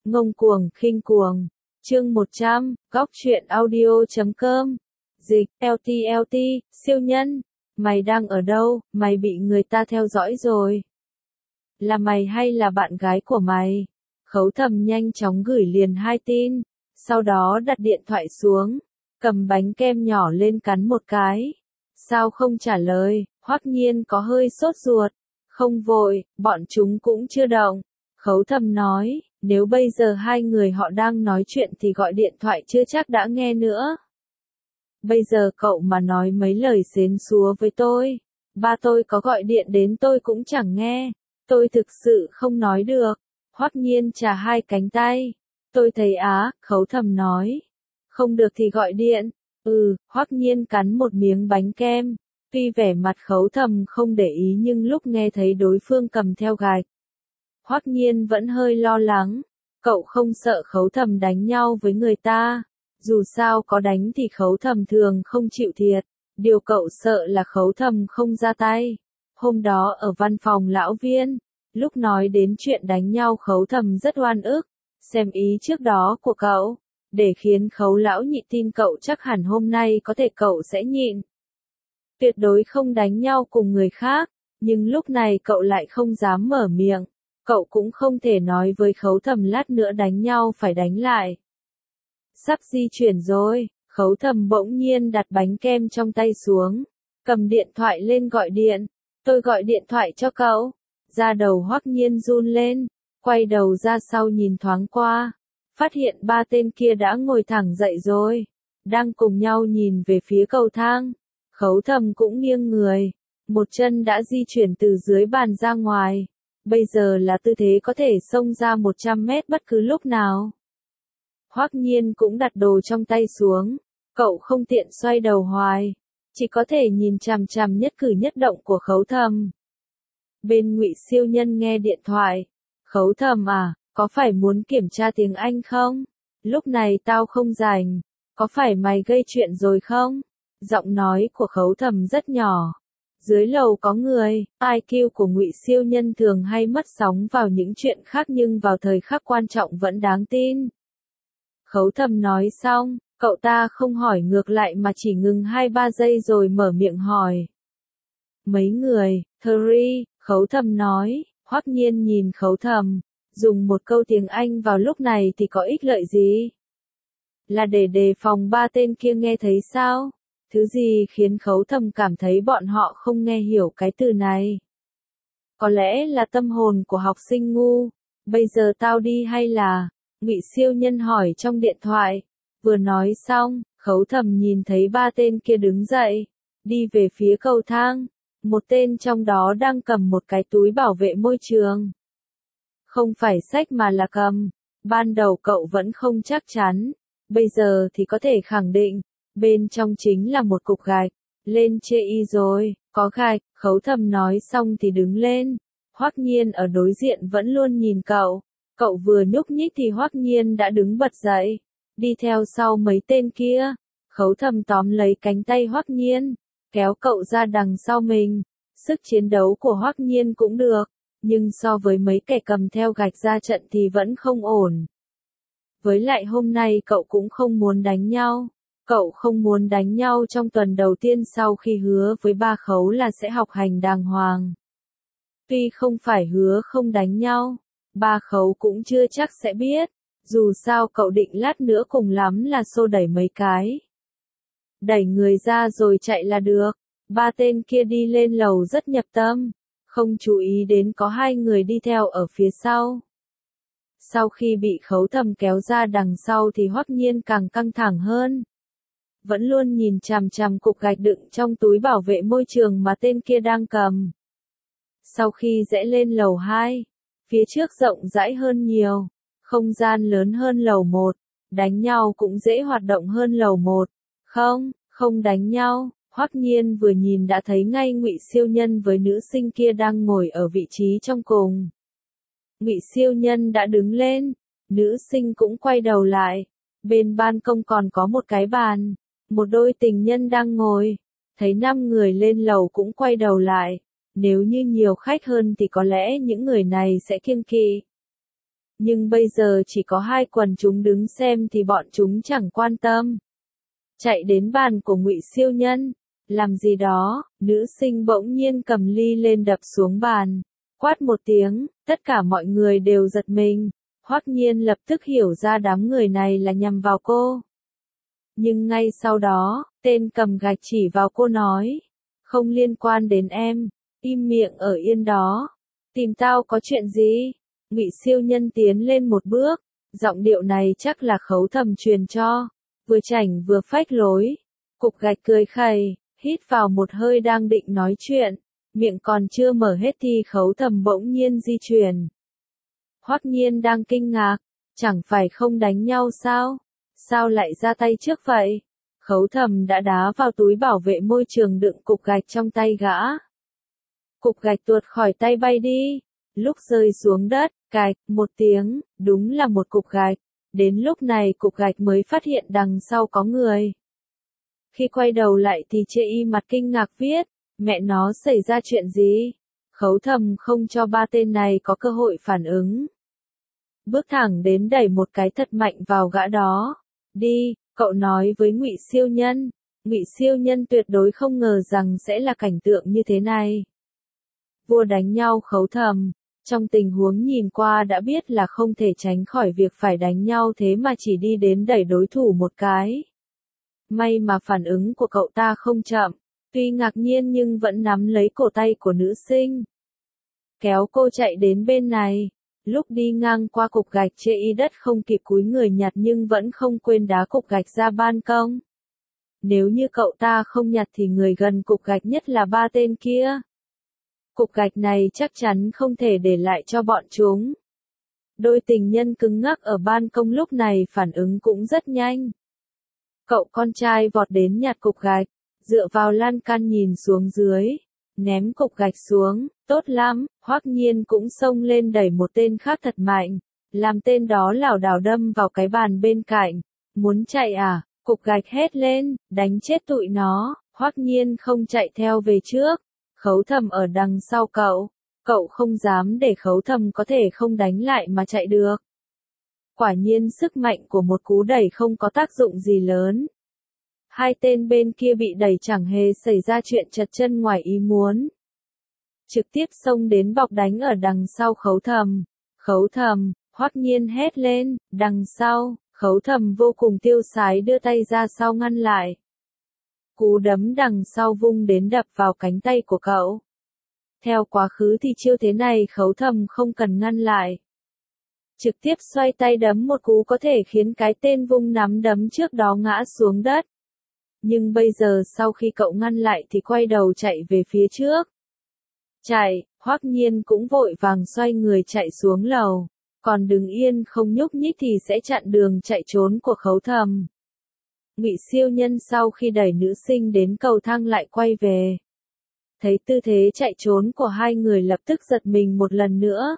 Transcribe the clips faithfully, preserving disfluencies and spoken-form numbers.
Ngông cuồng, khinh cuồng. Chương một trăm, góc truyện audio chấm com. Dịch, lờ tê lờ tê, siêu nhân. Mày đang ở đâu, mày bị người ta theo dõi rồi. Là mày hay là bạn gái của mày? Khấu Thầm nhanh chóng gửi liền hai tin, sau đó đặt điện thoại xuống, cầm bánh kem nhỏ lên cắn một cái. Sao không trả lời? Hoắc Nhiên có hơi sốt ruột. Không vội, bọn chúng cũng chưa động. Khấu Thầm nói, nếu bây giờ hai người họ đang nói chuyện thì gọi điện thoại chưa chắc đã nghe nữa. Bây giờ cậu mà nói mấy lời xến xúa với tôi, ba tôi có gọi điện đến tôi cũng chẳng nghe. Tôi thực sự không nói được. Hoắc Nhiên chà hai cánh tay. Tôi thấy á, Khấu Thầm nói. Không được thì gọi điện. Ừ, Hoắc Nhiên cắn một miếng bánh kem. Tuy vẻ mặt Khấu Thầm không để ý nhưng lúc nghe thấy đối phương cầm theo gạch, Hoắc Nhiên vẫn hơi lo lắng. Cậu không sợ Khấu Thầm đánh nhau với người ta. Dù sao có đánh thì Khấu Thầm thường không chịu thiệt. Điều cậu sợ là Khấu Thầm không ra tay. Hôm đó ở văn phòng lão Viên, lúc nói đến chuyện đánh nhau Khấu Thầm rất oan ức. Xem ý trước đó của cậu, để khiến Khấu lão nhị tin cậu chắc hẳn hôm nay có thể cậu sẽ nhịn. Tuyệt đối không đánh nhau cùng người khác, nhưng lúc này cậu lại không dám mở miệng. Cậu cũng không thể nói với Khấu Thầm lát nữa đánh nhau phải đánh lại. Sắp di chuyển rồi, Khấu Thầm bỗng nhiên đặt bánh kem trong tay xuống, cầm điện thoại lên gọi điện. Tôi gọi điện thoại cho cậu. Da đầu Hoắc Nhiên run lên, quay đầu ra sau nhìn thoáng qua, phát hiện ba tên kia đã ngồi thẳng dậy rồi, đang cùng nhau nhìn về phía cầu thang. Khấu Thầm cũng nghiêng người, một chân đã di chuyển từ dưới bàn ra ngoài, bây giờ là tư thế có thể xông ra một trăm mét bất cứ lúc nào. Hoắc Nhiên cũng đặt đồ trong tay xuống, cậu không tiện xoay đầu hoài, chỉ có thể nhìn chằm chằm nhất cử nhất động của Khấu Thầm. Bên Ngụy Siêu Nhân nghe điện thoại. Khấu Thầm à, có phải muốn kiểm tra tiếng Anh không? Lúc này tao không rảnh. Có phải mày gây chuyện rồi không? Giọng nói của Khấu Thầm rất nhỏ. Dưới lầu có người. i kiu của Ngụy Siêu Nhân thường hay mất sóng vào những chuyện khác nhưng vào thời khắc quan trọng vẫn đáng tin. Khấu Thầm nói xong, cậu ta không hỏi ngược lại mà chỉ ngừng hai ba giây rồi mở miệng hỏi. Mấy người, Three, Khấu Thầm nói. Hoắc Nhiên nhìn Khấu Thầm, dùng một câu tiếng Anh vào lúc này thì có ích lợi gì? Là để đề phòng ba tên kia nghe thấy sao? Thứ gì khiến Khấu Thầm cảm thấy bọn họ không nghe hiểu cái từ này? Có lẽ là tâm hồn của học sinh ngu. Bây giờ tao đi hay là? Ngụy Siêu Nhân hỏi trong điện thoại. Vừa nói xong, Khấu Thầm nhìn thấy ba tên kia đứng dậy, đi về phía cầu thang. Một tên trong đó đang cầm một cái túi bảo vệ môi trường. Không phải xách mà là cầm. Ban đầu cậu vẫn không chắc chắn. Bây giờ thì có thể khẳng định. Bên trong chính là một cục gạch. Lên chê y rồi, có gạch. Khấu Thầm nói xong thì đứng lên. Hoắc Nhiên ở đối diện vẫn luôn nhìn cậu. Cậu vừa nhúc nhích thì Hoắc Nhiên đã đứng bật dậy, đi theo sau mấy tên kia. Khấu Thầm tóm lấy cánh tay Hoắc Nhiên, kéo cậu ra đằng sau mình. Sức chiến đấu của Hoắc Nhiên cũng được, nhưng so với mấy kẻ cầm theo gạch ra trận thì vẫn không ổn. Với lại hôm nay cậu cũng không muốn đánh nhau. Cậu không muốn đánh nhau trong tuần đầu tiên sau khi hứa với ba Khấu là sẽ học hành đàng hoàng. Tuy không phải hứa không đánh nhau, ba Khấu cũng chưa chắc sẽ biết. Dù sao cậu định lát nữa cùng lắm là xô đẩy mấy cái. Đẩy người ra rồi chạy là được. Ba tên kia đi lên lầu rất nhập tâm, không chú ý đến có hai người đi theo ở phía sau. Sau khi bị Khấu Thầm kéo ra đằng sau thì Hoắc Nhiên càng căng thẳng hơn. Vẫn luôn nhìn chằm chằm cục gạch đựng trong túi bảo vệ môi trường mà tên kia đang cầm. Sau khi rẽ lên lầu hai, phía trước rộng rãi hơn nhiều, không gian lớn hơn lầu một, đánh nhau cũng dễ hoạt động hơn lầu một. Không, không đánh nhau. Hoắc Nhiên vừa nhìn đã thấy ngay Ngụy Siêu Nhân với nữ sinh kia đang ngồi ở vị trí trong cùng. Ngụy Siêu Nhân đã đứng lên, nữ sinh cũng quay đầu lại. Bên ban công còn có một cái bàn, một đôi tình nhân đang ngồi. Thấy năm người lên lầu cũng quay đầu lại. Nếu như nhiều khách hơn thì có lẽ những người này sẽ kiêng kỵ. Nhưng bây giờ chỉ có hai quần chúng đứng xem thì bọn chúng chẳng quan tâm. Chạy đến bàn của Ngụy Siêu Nhân, làm gì đó, nữ sinh bỗng nhiên cầm ly lên đập xuống bàn, quát một tiếng, tất cả mọi người đều giật mình. Hoắc Nhiên lập tức hiểu ra đám người này là nhằm vào cô. Nhưng ngay sau đó, tên cầm gạch chỉ vào cô nói, không liên quan đến em, im miệng ở yên đó, tìm tao có chuyện gì? Ngụy Siêu Nhân tiến lên một bước, giọng điệu này chắc là Khấu Thầm truyền cho, vừa chảnh vừa phách lối. Cục gạch cười khẩy, hít vào một hơi đang định nói chuyện, miệng còn chưa mở hết thì Khấu Thầm bỗng nhiên di chuyển. Hoắc Nhiên đang kinh ngạc, chẳng phải không đánh nhau sao? Sao lại ra tay trước vậy? Khấu Thầm đã đá vào túi bảo vệ môi trường đựng cục gạch trong tay gã. Cục gạch tuột khỏi tay bay đi, lúc rơi xuống đất, cạch, một tiếng, đúng là một cục gạch. Đến lúc này cục gạch mới phát hiện đằng sau có người. Khi quay đầu lại thì Chê Y mặt kinh ngạc viết, mẹ nó xảy ra chuyện gì? Khấu Thầm không cho ba tên này có cơ hội phản ứng. Bước thẳng đến đẩy một cái thật mạnh vào gã đó. Đi, cậu nói với Ngụy Siêu Nhân. Ngụy Siêu Nhân tuyệt đối không ngờ rằng sẽ là cảnh tượng như thế này. Vua đánh nhau Khấu Thầm, trong tình huống nhìn qua đã biết là không thể tránh khỏi việc phải đánh nhau thế mà chỉ đi đến đẩy đối thủ một cái. May mà phản ứng của cậu ta không chậm, tuy ngạc nhiên nhưng vẫn nắm lấy cổ tay của nữ sinh. Kéo cô chạy đến bên này, lúc đi ngang qua cục gạch Chê Y đất không kịp cúi người nhặt nhưng vẫn không quên đá cục gạch ra ban công. Nếu như cậu ta không nhặt thì người gần cục gạch nhất là ba tên kia. Cục gạch này chắc chắn không thể để lại cho bọn chúng. Đôi tình nhân cứng ngắc ở ban công lúc này phản ứng cũng rất nhanh. Cậu con trai vọt đến nhặt cục gạch, dựa vào lan can nhìn xuống dưới, ném cục gạch xuống, tốt lắm, Hoắc Nhiên cũng xông lên đẩy một tên khác thật mạnh, làm tên đó lảo đảo đâm vào cái bàn bên cạnh. Muốn chạy à? Cục gạch hét lên, đánh chết tụi nó. Hoắc Nhiên không chạy theo về trước. Khấu Thầm ở đằng sau cậu, cậu không dám để Khấu Thầm có thể không đánh lại mà chạy được. Quả nhiên sức mạnh của một cú đẩy không có tác dụng gì lớn. Hai tên bên kia bị đẩy chẳng hề xảy ra chuyện trật chân ngoài ý muốn. Trực tiếp xông đến bọc đánh ở đằng sau Khấu Thầm. Khấu Thầm, Hoắc Nhiên hét lên, đằng sau, Khấu Thầm vô cùng tiêu sái đưa tay ra sau ngăn lại. Cú đấm đằng sau vung đến đập vào cánh tay của cậu. Theo quá khứ thì chiêu thế này Khấu Thầm không cần ngăn lại. Trực tiếp xoay tay đấm một cú có thể khiến cái tên vung nắm đấm trước đó ngã xuống đất. Nhưng bây giờ sau khi cậu ngăn lại thì quay đầu chạy về phía trước. Chạy, Hoắc Nhiên cũng vội vàng xoay người chạy xuống lầu. Còn đứng yên không nhúc nhích thì sẽ chặn đường chạy trốn của Khấu Thầm. Ngụy Siêu Nhân sau khi đẩy nữ sinh đến cầu thang lại quay về. Thấy tư thế chạy trốn của hai người lập tức giật mình một lần nữa.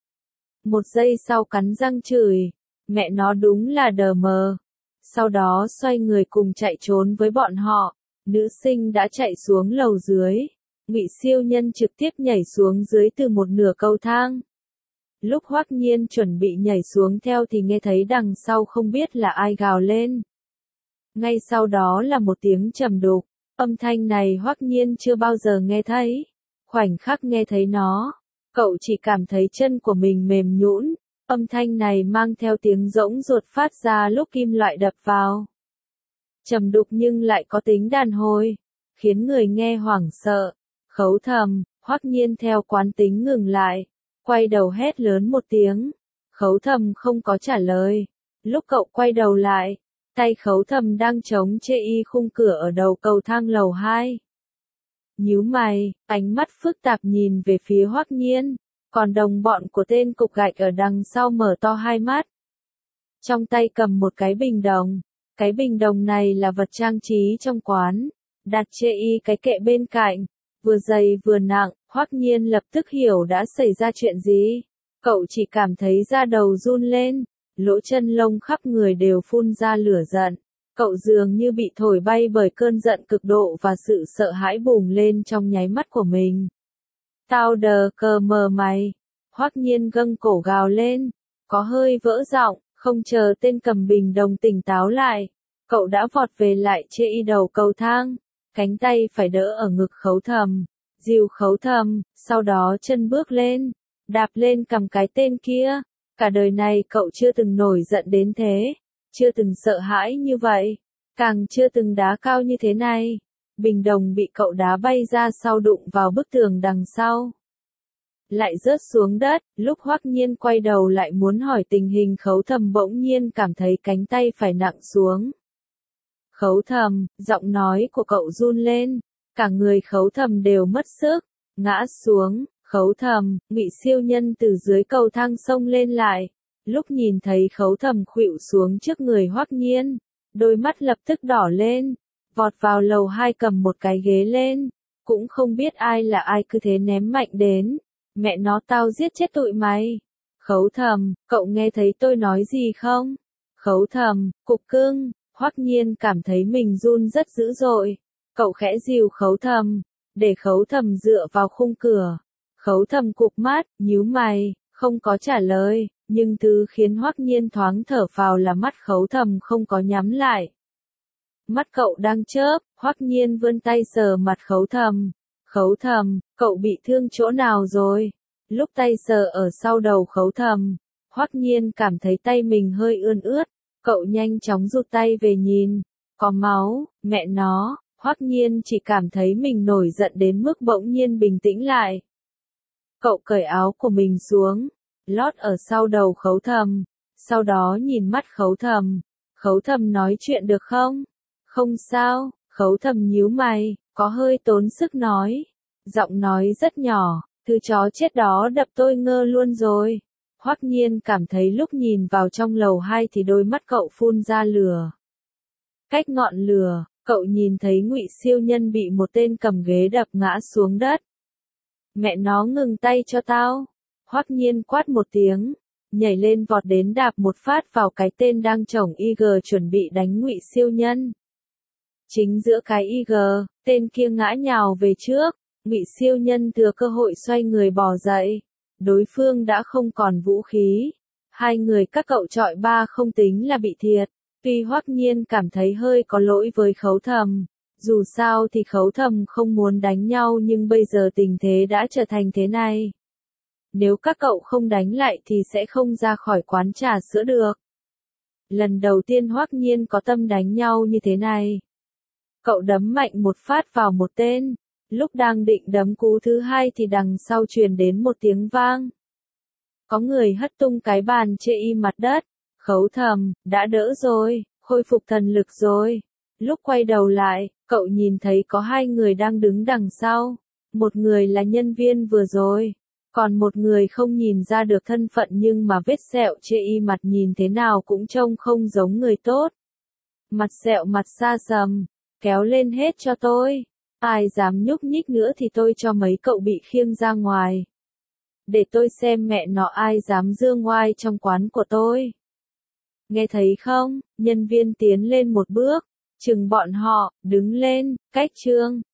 Một giây sau cắn răng chửi, mẹ nó đúng là đờ mờ. Sau đó xoay người cùng chạy trốn với bọn họ, nữ sinh đã chạy xuống lầu dưới. Ngụy Siêu Nhân trực tiếp nhảy xuống dưới từ một nửa cầu thang. Lúc Hoắc Nhiên chuẩn bị nhảy xuống theo thì nghe thấy đằng sau không biết là ai gào lên. Ngay sau đó là một tiếng trầm đục, âm thanh này Hoắc Nhiên chưa bao giờ nghe thấy. Khoảnh khắc nghe thấy nó, cậu chỉ cảm thấy chân của mình mềm nhũn, âm thanh này mang theo tiếng rỗng ruột phát ra lúc kim loại đập vào. Trầm đục nhưng lại có tính đàn hồi, khiến người nghe hoảng sợ. Khấu Thầm, Hoắc Nhiên theo quán tính ngừng lại, quay đầu hét lớn một tiếng. Khấu Thầm không có trả lời. Lúc cậu quay đầu lại, tay Khấu Thầm đang chống Chê Y khung cửa ở đầu cầu thang lầu hai. Nhíu mày, ánh mắt phức tạp nhìn về phía Hoắc Nhiên, còn đồng bọn của tên cục gạch ở đằng sau mở to hai mắt. Trong tay cầm một cái bình đồng, cái bình đồng này là vật trang trí trong quán, đặt Chê Y cái kệ bên cạnh, vừa dày vừa nặng. Hoắc Nhiên lập tức hiểu đã xảy ra chuyện gì. Cậu chỉ cảm thấy da đầu run lên, lỗ chân lông khắp người đều phun ra lửa giận. Cậu dường như bị thổi bay bởi cơn giận cực độ và sự sợ hãi bùng lên trong nháy mắt của mình. Tao đờ cờ mờ mày. Hoắc Nhiên gâng cổ gào lên. có hơi vỡ giọng, không chờ tên cầm bình đồng tỉnh táo lại. Cậu đã vọt về lại chê y đầu cầu thang, cánh tay phải đỡ ở ngực Khấu Thầm, dìu Khấu Thầm, sau đó chân bước lên, đạp lên cầm cái tên kia. Cả đời này cậu chưa từng nổi giận đến thế, chưa từng sợ hãi như vậy, càng chưa từng đá cao như thế này. Bình đồng bị cậu đá bay ra sau đụng vào bức tường đằng sau, lại rớt xuống đất. Lúc Hoắc Nhiên quay đầu lại muốn hỏi tình hình, Khấu Thầm bỗng nhiên cảm thấy cánh tay phải nặng xuống. Khấu Thầm, giọng nói của cậu run lên, cả người Khấu Thầm đều mất sức, ngã xuống. Khấu Thầm, Ngụy Siêu Nhân từ dưới cầu thang xông lên lại, lúc nhìn thấy Khấu Thầm khuỵu xuống trước người Hoắc Nhiên, đôi mắt lập tức đỏ lên, vọt vào lầu hai cầm một cái ghế lên, cũng không biết ai là ai cứ thế ném mạnh đến. Mẹ nó, tao giết chết tụi mày. Khấu Thầm, cậu nghe thấy tôi nói gì không? Khấu Thầm, cục cưng. Hoắc Nhiên cảm thấy mình run rất dữ dội. Cậu khẽ dìu Khấu Thầm, để Khấu Thầm dựa vào khung cửa. Khấu Thầm cụp mắt, nhíu mày, không có trả lời, nhưng thứ khiến Hoắc Nhiên thoáng thở phào là mắt Khấu Thầm không có nhắm lại. Mắt cậu đang chớp. Hoắc Nhiên vươn tay sờ mặt Khấu Thầm. Khấu Thầm, cậu bị thương chỗ nào rồi? Lúc tay sờ ở sau đầu Khấu Thầm, Hoắc Nhiên cảm thấy tay mình hơi ươn ướt. Cậu nhanh chóng rụt tay về nhìn, có máu. Mẹ nó. Hoắc Nhiên chỉ cảm thấy mình nổi giận đến mức bỗng nhiên bình tĩnh lại. Cậu cởi áo của mình xuống, lót ở sau đầu Khấu Thầm, sau đó nhìn mắt Khấu Thầm. Khấu Thầm, nói chuyện được không? Không sao. Khấu Thầm nhíu mày, có hơi tốn sức nói, giọng nói rất nhỏ, thứ chó chết đó đập tôi ngơ luôn rồi. Hoắc Nhiên cảm thấy lúc nhìn vào trong lầu hai thì đôi mắt cậu phun ra lửa. Cách ngọn lửa, cậu nhìn thấy Ngụy Siêu Nhân bị một tên cầm ghế đập ngã xuống đất. Mẹ nó, ngừng tay cho tao. Hoắc Nhiên quát một tiếng, nhảy lên vọt đến đạp một phát vào cái tên đang chổng i giê chuẩn bị đánh Ngụy Siêu Nhân. Chính giữa cái i giê, tên kia ngã nhào về trước, Ngụy Siêu Nhân thừa cơ hội xoay người bò dậy. Đối phương đã không còn vũ khí. Hai người các cậu chọi ba không tính là bị thiệt. Tuy Hoắc Nhiên cảm thấy hơi có lỗi với Khấu Thầm, dù sao thì Khấu Thầm không muốn đánh nhau, nhưng bây giờ tình thế đã trở thành thế này. Nếu các cậu không đánh lại thì sẽ không ra khỏi quán trà sữa được. Lần đầu tiên Hoắc Nhiên có tâm đánh nhau như thế này. Cậu đấm mạnh một phát vào một tên. Lúc đang định đấm cú thứ hai thì đằng sau truyền đến một tiếng vang. Có người hất tung cái bàn chê y mặt đất. Khấu Thầm, đã đỡ rồi, khôi phục thần lực rồi. Lúc quay đầu lại, cậu nhìn thấy có hai người đang đứng đằng sau. Một người là nhân viên vừa rồi, còn một người không nhìn ra được thân phận, nhưng mà vết sẹo chê y mặt nhìn thế nào cũng trông không giống người tốt. Mặt sẹo mặt xa sầm, kéo lên hết cho tôi. Ai dám nhúc nhích nữa thì tôi cho mấy cậu bị khiêng ra ngoài. Để tôi xem mẹ nó ai dám dương ngoai trong quán của tôi. Nghe thấy không? Nhân viên tiến lên một bước, chừng bọn họ, đứng lên, cách Trương.